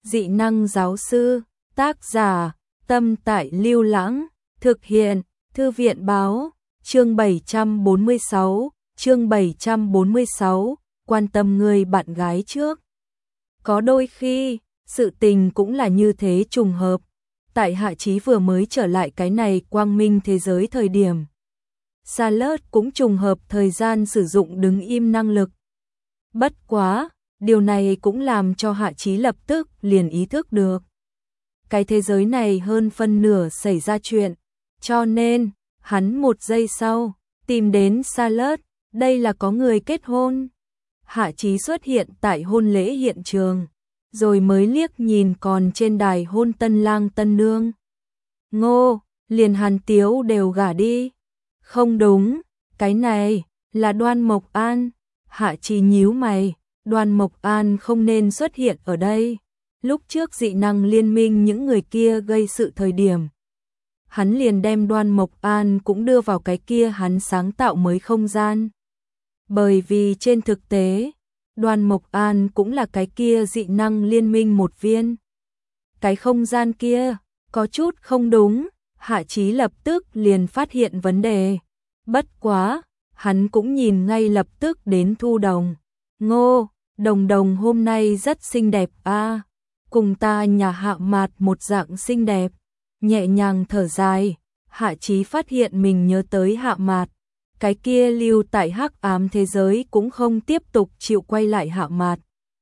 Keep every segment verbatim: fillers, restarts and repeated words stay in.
Dị năng giáo sư, tác giả, Tâm Tại Lưu Lãng, thực hiện, Thư viện báo, chương bảy trăm bốn mươi sáu, chương bảy trăm bốn mươi sáu, quan tâm người bạn gái trước. Có đôi khi, sự tình cũng là như thế trùng hợp. Tại Hạ Chí vừa mới trở lại cái này quang minh thế giới thời điểm. Charlotte cũng trùng hợp thời gian sử dụng đứng im năng lực. Bất quá, điều này cũng làm cho Hạ Chí lập tức liền ý thức được. Cái thế giới này hơn phân nửa xảy ra chuyện, cho nên, hắn một giây sau, tìm đến Charlotte, đây là có người kết hôn. Hạ Chí xuất hiện tại hôn lễ hiện trường, rồi mới liếc nhìn còn trên đài hôn tân lang tân nương. Ngô, liền Hàn Tiếu đều gả đi. Không đúng, cái này, là Đoan Mộc An. Hạ Chí nhíu mày, Đoan Mộc An không nên xuất hiện ở đây. Lúc trước dị năng liên minh những người kia gây sự thời điểm. Hắn liền đem Đoan Mộc An cũng đưa vào cái kia hắn sáng tạo mới không gian. Bởi vì trên thực tế, Đoan Mộc An cũng là cái kia dị năng liên minh một viên. Cái không gian kia, có chút không đúng, Hạ Chí lập tức liền phát hiện vấn đề. Bất quá, hắn cũng nhìn ngay lập tức đến Thu Đồng. Ngô, Đồng Đồng hôm nay rất xinh đẹp a, à, cùng ta nhà Hạ Mạt một dạng xinh đẹp. Nhẹ nhàng thở dài, Hạ Chí phát hiện mình nhớ tới Hạ Mạt. Cái kia lưu tại hắc ám thế giới cũng không tiếp tục chịu quay lại Hạ Mạt.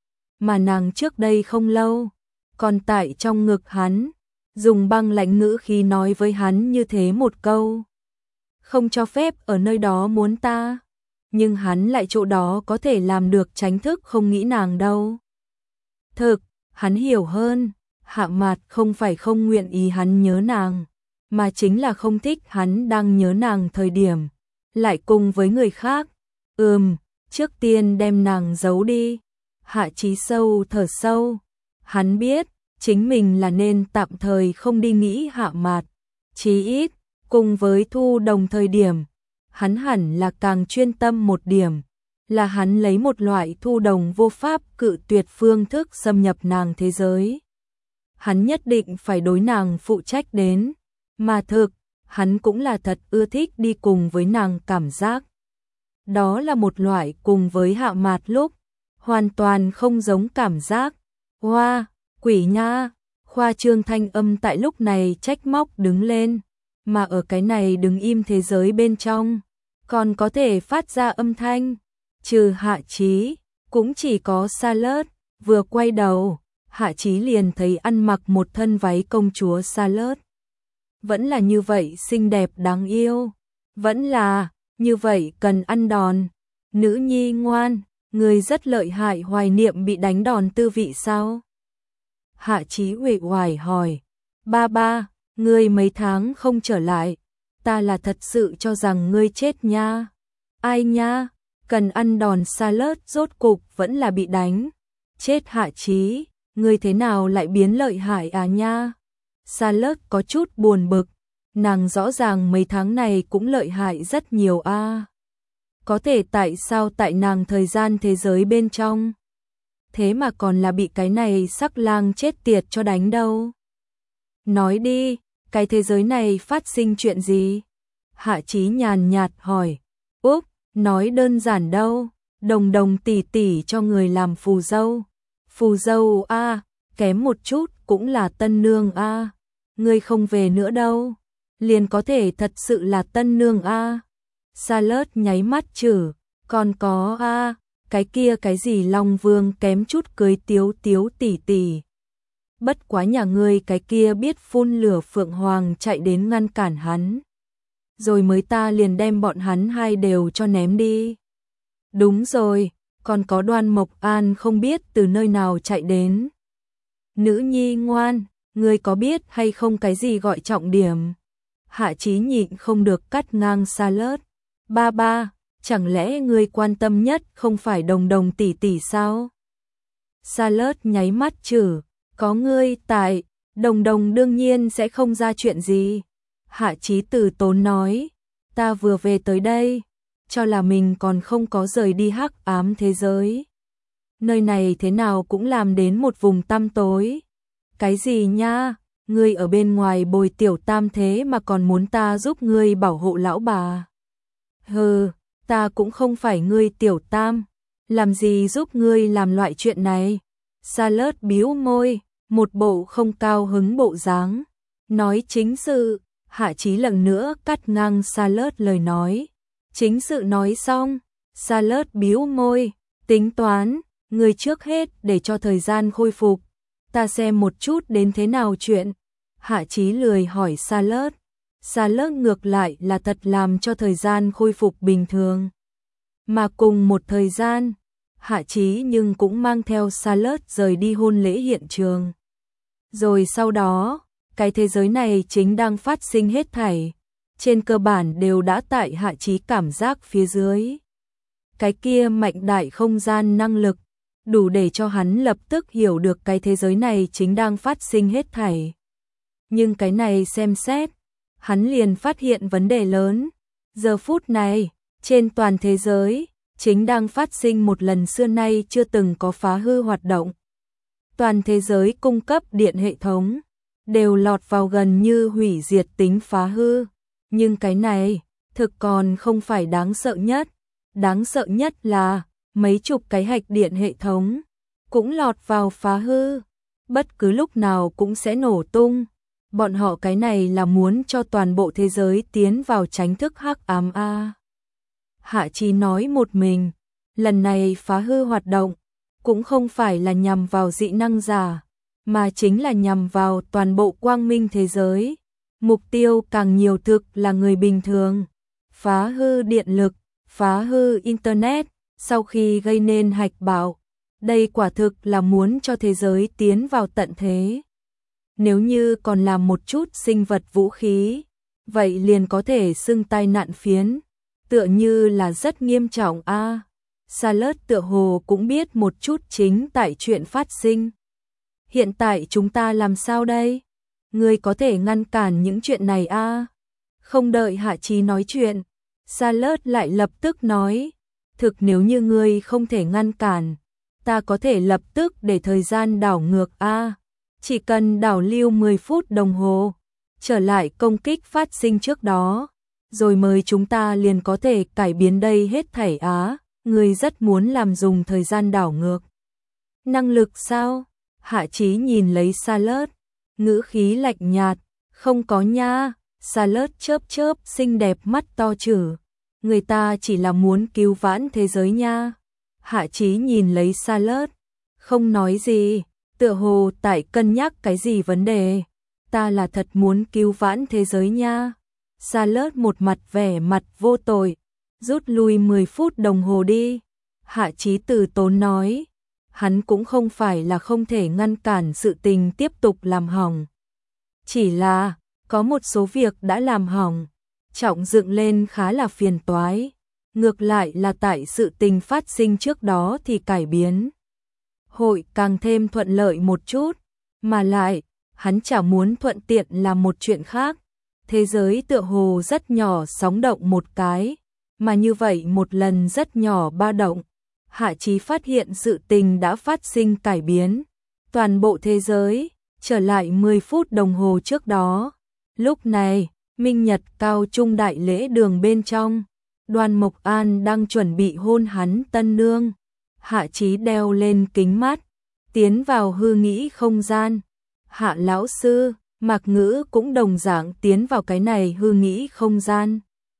Mà nàng trước đây không lâu, còn tại trong ngực hắn, dùng băng lãnh ngữ khi nói với hắn như thế một câu. Không cho phép ở nơi đó muốn ta, nhưng hắn lại chỗ đó có thể làm được tránh thức không nghĩ nàng đâu. Thực, hắn hiểu hơn, Hạ Mạt không phải không nguyện ý hắn nhớ nàng, mà chính là không thích hắn đang nhớ nàng thời điểm. Lại cùng với người khác. Ừm, trước tiên đem nàng giấu đi. Hạ Chí sâu thở sâu. Hắn biết, chính mình là nên tạm thời không đi nghĩ Hạ Mạt. Chí ít, cùng với Thu Đồng thời điểm, hắn hẳn là càng chuyên tâm một điểm. Là hắn lấy một loại Thu Đồng vô pháp cự tuyệt phương thức xâm nhập nàng thế giới. Hắn nhất định phải đối nàng phụ trách đến. Mà thực, hắn cũng là thật ưa thích đi cùng với nàng cảm giác. Đó là một loại cùng với Hạ Mạt lúc, hoàn toàn không giống cảm giác. Hoa, quỷ nha, khoa trương thanh âm tại lúc này trách móc đứng lên, mà ở cái này đứng im thế giới bên trong, còn có thể phát ra âm thanh. Trừ Hạ Chí, cũng chỉ có Charlotte, vừa quay đầu, Hạ Chí liền thấy ăn mặc một thân váy công chúa Charlotte. Vẫn là như vậy xinh đẹp đáng yêu, vẫn là như vậy cần ăn đòn. Nữ nhi ngoan, người rất lợi hại, hoài niệm bị đánh đòn tư vị sao? Hạ Chí uể oải hỏi, ba ba, ngươi mấy tháng không trở lại, ta là thật sự cho rằng ngươi chết nha. Ai nha, cần ăn đòn. Charlotte rốt cục vẫn là bị đánh. Chết Hạ Chí, ngươi thế nào lại biến lợi hại à nha? Charlotte có chút buồn bực, nàng rõ ràng mấy tháng này cũng lợi hại rất nhiều a. À. Có thể tại sao tại nàng thời gian thế giới bên trong, thế mà còn là bị cái này sắc lang chết tiệt cho đánh đâu? Nói đi, cái thế giới này phát sinh chuyện gì? Hạ Chí nhàn nhạt hỏi. Úp, nói đơn giản đâu, Đồng Đồng tỷ tỷ cho người làm phù dâu. Phù dâu a, à, kém một chút cũng là tân nương a. À. Ngươi không về nữa đâu, liền có thể thật sự là tân nương a. À. Charlotte nháy mắt chử, còn có a, à, cái kia cái gì Long Vương kém chút cưới Tiếu Tiếu tỷ tỷ. Bất quá nhà ngươi cái kia biết phun lửa Phượng Hoàng chạy đến ngăn cản hắn. Rồi mới ta liền đem bọn hắn hai đều cho ném đi. Đúng rồi, còn có Đoan Mộc An không biết từ nơi nào chạy đến. Nữ nhi ngoan, ngươi có biết hay không cái gì gọi trọng điểm? Hạ Chí nhịn không được cắt ngang Charlotte. Ba ba, chẳng lẽ ngươi quan tâm nhất không phải Đồng Đồng tỷ tỷ sao? Charlotte nháy mắt chử, có ngươi tại, Đồng Đồng đương nhiên sẽ không ra chuyện gì. Hạ Chí từ tốn nói, ta vừa về tới đây, cho là mình còn không có rời đi hắc ám thế giới. Nơi này thế nào cũng làm đến một vùng tăm tối, Cái gì nha, ngươi ở bên ngoài bồi tiểu tam thế mà còn muốn ta giúp ngươi bảo hộ lão bà. Hừ, ta cũng không phải ngươi tiểu tam, làm gì giúp ngươi làm loại chuyện này. Charlotte bĩu môi, một bộ không cao hứng bộ dáng. Nói chính sự, Hạ Chí lần nữa cắt ngang Charlotte lời nói. Chính sự nói xong, Charlotte bĩu môi, tính toán, ngươi trước hết để cho thời gian khôi phục. Ta xem một chút đến thế nào chuyện. Hạ Chí lười hỏi Charlotte. Charlotte ngược lại là thật làm cho thời gian khôi phục bình thường. Mà cùng một thời gian, Hạ Chí nhưng cũng mang theo Charlotte rời đi hôn lễ hiện trường. Rồi sau đó, cái thế giới này chính đang phát sinh hết thảy. Trên cơ bản đều đã tại Hạ Chí cảm giác phía dưới. Cái kia mạnh đại không gian năng lực, đủ để cho hắn lập tức hiểu được cái thế giới này chính đang phát sinh hết thảy. Nhưng cái này xem xét, hắn liền phát hiện vấn đề lớn. Giờ phút này, trên toàn thế giới, chính đang phát sinh một lần xưa nay chưa từng có phá hư hoạt động. Toàn thế giới cung cấp điện hệ thống, đều lọt vào gần như hủy diệt tính phá hư. Nhưng cái này, thực còn không phải đáng sợ nhất. Đáng sợ nhất là, mấy chục cái hạch điện hệ thống, cũng lọt vào phá hư. Bất cứ lúc nào cũng sẽ nổ tung. Bọn họ cái này là muốn cho toàn bộ thế giới tiến vào tránh thức hắc ám a. Hạ Chí nói một mình, lần này phá hư hoạt động, cũng không phải là nhằm vào dị năng giả, mà chính là nhằm vào toàn bộ quang minh thế giới. Mục tiêu càng nhiều thực là người bình thường. Phá hư điện lực, phá hư Internet, sau khi gây nên hạch bạo. Đây quả thực là muốn cho thế giới tiến vào tận thế. Nếu như còn làm một chút sinh vật vũ khí, vậy liền có thể xưng tai nạn phiến. Tựa như là rất nghiêm trọng a. À, Charlotte tựa hồ cũng biết một chút chính tại chuyện phát sinh. Hiện tại chúng ta làm sao đây? Ngươi có thể ngăn cản những chuyện này a? À? Không đợi Hạ Chí nói chuyện, Charlotte lại lập tức nói, thực nếu như ngươi không thể ngăn cản, ta có thể lập tức để thời gian đảo ngược a. À? Chỉ cần đảo lưu mười phút đồng hồ, trở lại công kích phát sinh trước đó, rồi mới chúng ta liền có thể cải biến đây hết thảy á. Ngươi rất muốn làm dùng thời gian đảo ngược. Năng lực sao? Hạ Chí nhìn lấy Charlotte, ngữ khí lạnh nhạt, không có nha. Charlotte chớp chớp xinh đẹp mắt to chử, người ta chỉ là muốn cứu vãn thế giới nha. Hạ Chí nhìn lấy Charlotte, không nói gì, tựa hồ tại cân nhắc cái gì vấn đề. Ta là thật muốn cứu vãn thế giới nha. Charlotte một mặt vẻ mặt vô tội, rút lui mười phút đồng hồ đi. Hạ Chí từ tốn nói, hắn cũng không phải là không thể ngăn cản sự tình tiếp tục làm hỏng. Chỉ là, có một số việc đã làm hỏng, trọng dựng lên khá là phiền toái. Ngược lại là tại sự tình phát sinh trước đó thì cải biến hội càng thêm thuận lợi một chút, mà lại, hắn chả muốn thuận tiện làm một chuyện khác. Thế giới tựa hồ rất nhỏ sóng động một cái, mà như vậy một lần rất nhỏ ba động. Hạ Chí phát hiện sự tình đã phát sinh cải biến. Toàn bộ thế giới, trở lại mười phút đồng hồ trước đó. Lúc này, Minh Nhật cao trung đại lễ đường bên trong, Đoàn Mộc An đang chuẩn bị hôn hắn tân nương. Hạ Chí đeo lên kính mắt, tiến vào hư nghĩ không gian. Hạ lão sư, Mạc Ngữ cũng đồng dạng tiến vào cái này hư nghĩ không gian.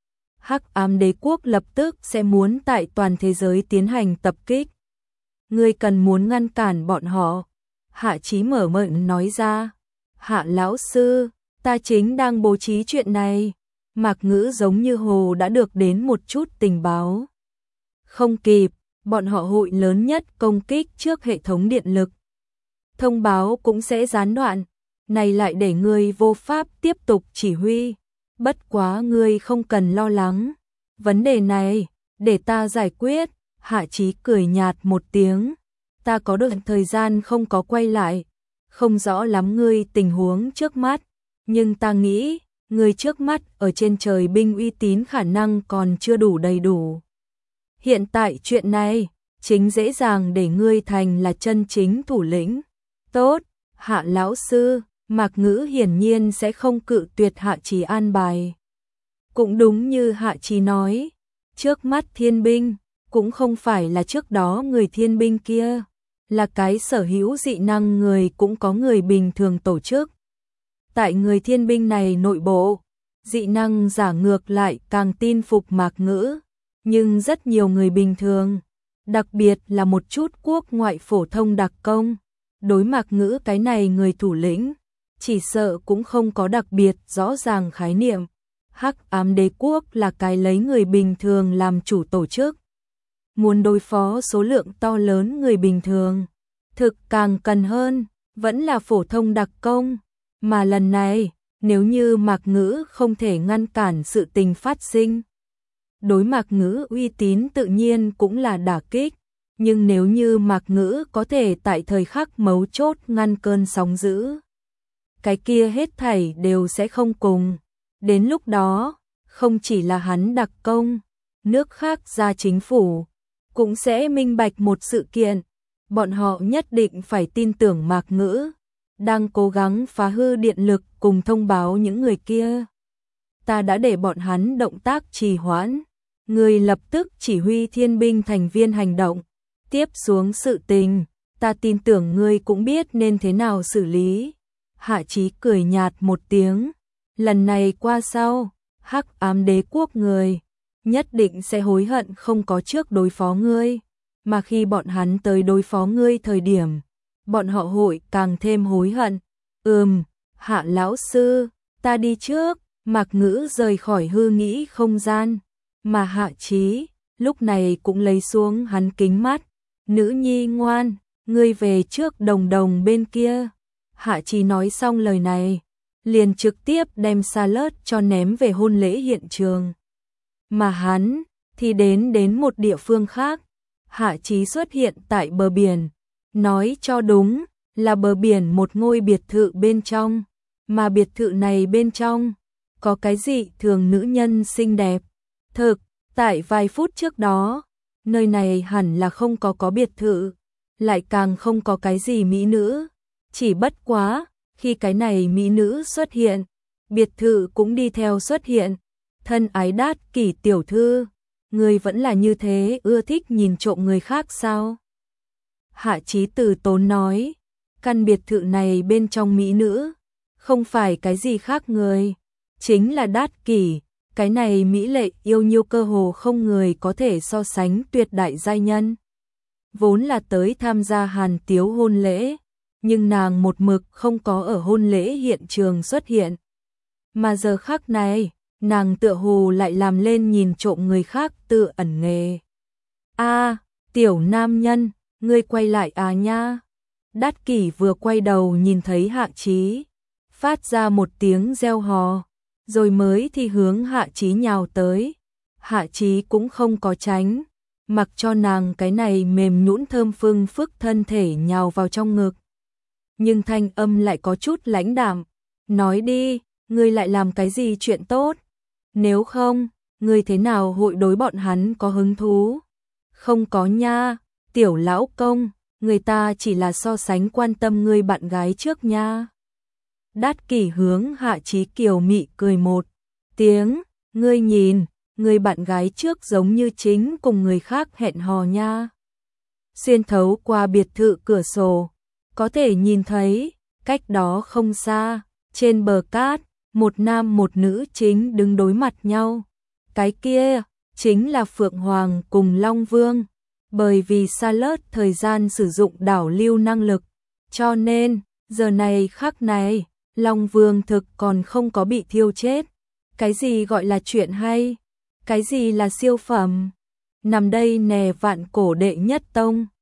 Hắc ám đế quốc lập tức sẽ muốn tại toàn thế giới tiến hành tập kích. Ngươi cần muốn ngăn cản bọn họ. Hạ Chí mở miệng nói ra. Hạ lão sư, ta chính đang bố trí chuyện này. Mạc Ngữ giống như hồ đã được đến một chút tình báo. Không kịp, bọn họ hội lớn nhất công kích trước hệ thống điện lực. Thông báo cũng sẽ gián đoạn. Này lại để ngươi vô pháp tiếp tục chỉ huy. Bất quá ngươi không cần lo lắng. Vấn đề này, để ta giải quyết. Hạ Chí cười nhạt một tiếng. Ta có được thời gian không có quay lại. Không rõ lắm ngươi tình huống trước mắt. Nhưng ta nghĩ, ngươi trước mắt ở trên trời binh uy tín khả năng còn chưa đủ đầy đủ. Hiện tại chuyện này, chính dễ dàng để ngươi thành là chân chính thủ lĩnh. Tốt, Hạ lão sư, Mạc Ngữ hiển nhiên sẽ không cự tuyệt Hạ Chí an bài. Cũng đúng như Hạ Chí nói, trước mắt thiên binh, cũng không phải là trước đó người thiên binh kia, là cái sở hữu dị năng người cũng có người bình thường tổ chức. Tại người thiên binh này nội bộ, dị năng giả ngược lại càng tin phục Mạc Ngữ, nhưng rất nhiều người bình thường, đặc biệt là một chút quốc ngoại phổ thông đặc công, đối Mạc Ngữ cái này người thủ lĩnh, chỉ sợ cũng không có đặc biệt rõ ràng khái niệm. Hắc ám đế quốc là cái lấy người bình thường làm chủ tổ chức. Muốn đối phó số lượng to lớn người bình thường, thực càng cần hơn, vẫn là phổ thông đặc công. Mà lần này, nếu như Mạc Ngữ không thể ngăn cản sự tình phát sinh, đối Mạc Ngữ uy tín tự nhiên cũng là đả kích. Nhưng nếu như Mạc Ngữ có thể tại thời khắc mấu chốt ngăn cơn sóng dữ, cái kia hết thảy đều sẽ không cùng. Đến lúc đó, không chỉ là hắn đặc công, nước khác ra chính phủ, cũng sẽ minh bạch một sự kiện. Bọn họ nhất định phải tin tưởng Mạc Ngữ đang cố gắng phá hư điện lực cùng thông báo những người kia. Ta đã để bọn hắn động tác trì hoãn, người lập tức chỉ huy thiên binh thành viên hành động. Tiếp xuống sự tình, ta tin tưởng ngươi cũng biết nên thế nào xử lý. Hạ Chí cười nhạt một tiếng, lần này qua sau, hắc ám đế quốc người, nhất định sẽ hối hận không có trước đối phó ngươi, mà khi bọn hắn tới đối phó ngươi thời điểm, bọn họ hội càng thêm hối hận. Ừm, Hạ lão sư, ta đi trước. Mạc Ngữ rời khỏi hư nghĩ không gian, mà Hạ Chí lúc này cũng lấy xuống hắn kính mắt. Nữ nhi ngoan, ngươi về trước đồng đồng bên kia. Hạ Chí nói xong lời này, liền trực tiếp đem Salad cho ném về hôn lễ hiện trường. Mà hắn thì đến đến một địa phương khác. Hạ Chí xuất hiện tại bờ biển, nói cho đúng là bờ biển một ngôi biệt thự bên trong, mà biệt thự này bên trong có cái gì thường nữ nhân xinh đẹp. Thực, tại vài phút trước đó, nơi này hẳn là không có có biệt thự, lại càng không có cái gì mỹ nữ. Chỉ bất quá, khi cái này mỹ nữ xuất hiện, biệt thự cũng đi theo xuất hiện. Thân ái Đát Kỷ tiểu thư, người vẫn là như thế ưa thích nhìn trộm người khác sao? Hạ Chí từ tốn nói, căn biệt thự này bên trong mỹ nữ, không phải cái gì khác người, chính là Đát Kỷ. Cái này mỹ lệ yêu nhiêu cơ hồ không người có thể so sánh tuyệt đại giai nhân. Vốn là tới tham gia Hàn Tiếu hôn lễ, nhưng nàng một mực không có ở hôn lễ hiện trường xuất hiện. Mà giờ khắc này, nàng tựa hồ lại làm lên nhìn trộm người khác tự ẩn nghề. A, tiểu nam nhân, ngươi quay lại à nha. Đát Kỷ vừa quay đầu nhìn thấy Hạ Chí, phát ra một tiếng reo hò, rồi mới thì hướng Hạ Chí nhào tới. Hạ Chí cũng không có tránh, mặc cho nàng cái này mềm nhũn thơm phương phức thân thể nhào vào trong ngực. Nhưng thanh âm lại có chút lãnh đạm, nói đi, ngươi lại làm cái gì chuyện tốt? Nếu không, ngươi thế nào hội đối bọn hắn có hứng thú? Không có nha, tiểu lão công, người ta chỉ là so sánh quan tâm ngươi bạn gái trước nha. Đát Kỷ hướng Hạ Chí kiều mị cười một tiếng, ngươi nhìn, người bạn gái trước giống như chính cùng người khác hẹn hò nha. Xuyên thấu qua biệt thự cửa sổ, có thể nhìn thấy, cách đó không xa, trên bờ cát, một nam một nữ chính đứng đối mặt nhau. Cái kia, chính là Phượng Hoàng cùng Long Vương. Bởi vì Salad thời gian sử dụng đảo lưu năng lực, cho nên, giờ này khắc này, Long Vương thực còn không có bị thiêu chết. Cái gì gọi là chuyện hay? Cái gì là siêu phẩm? Nằm đây nè vạn cổ đệ nhất tông.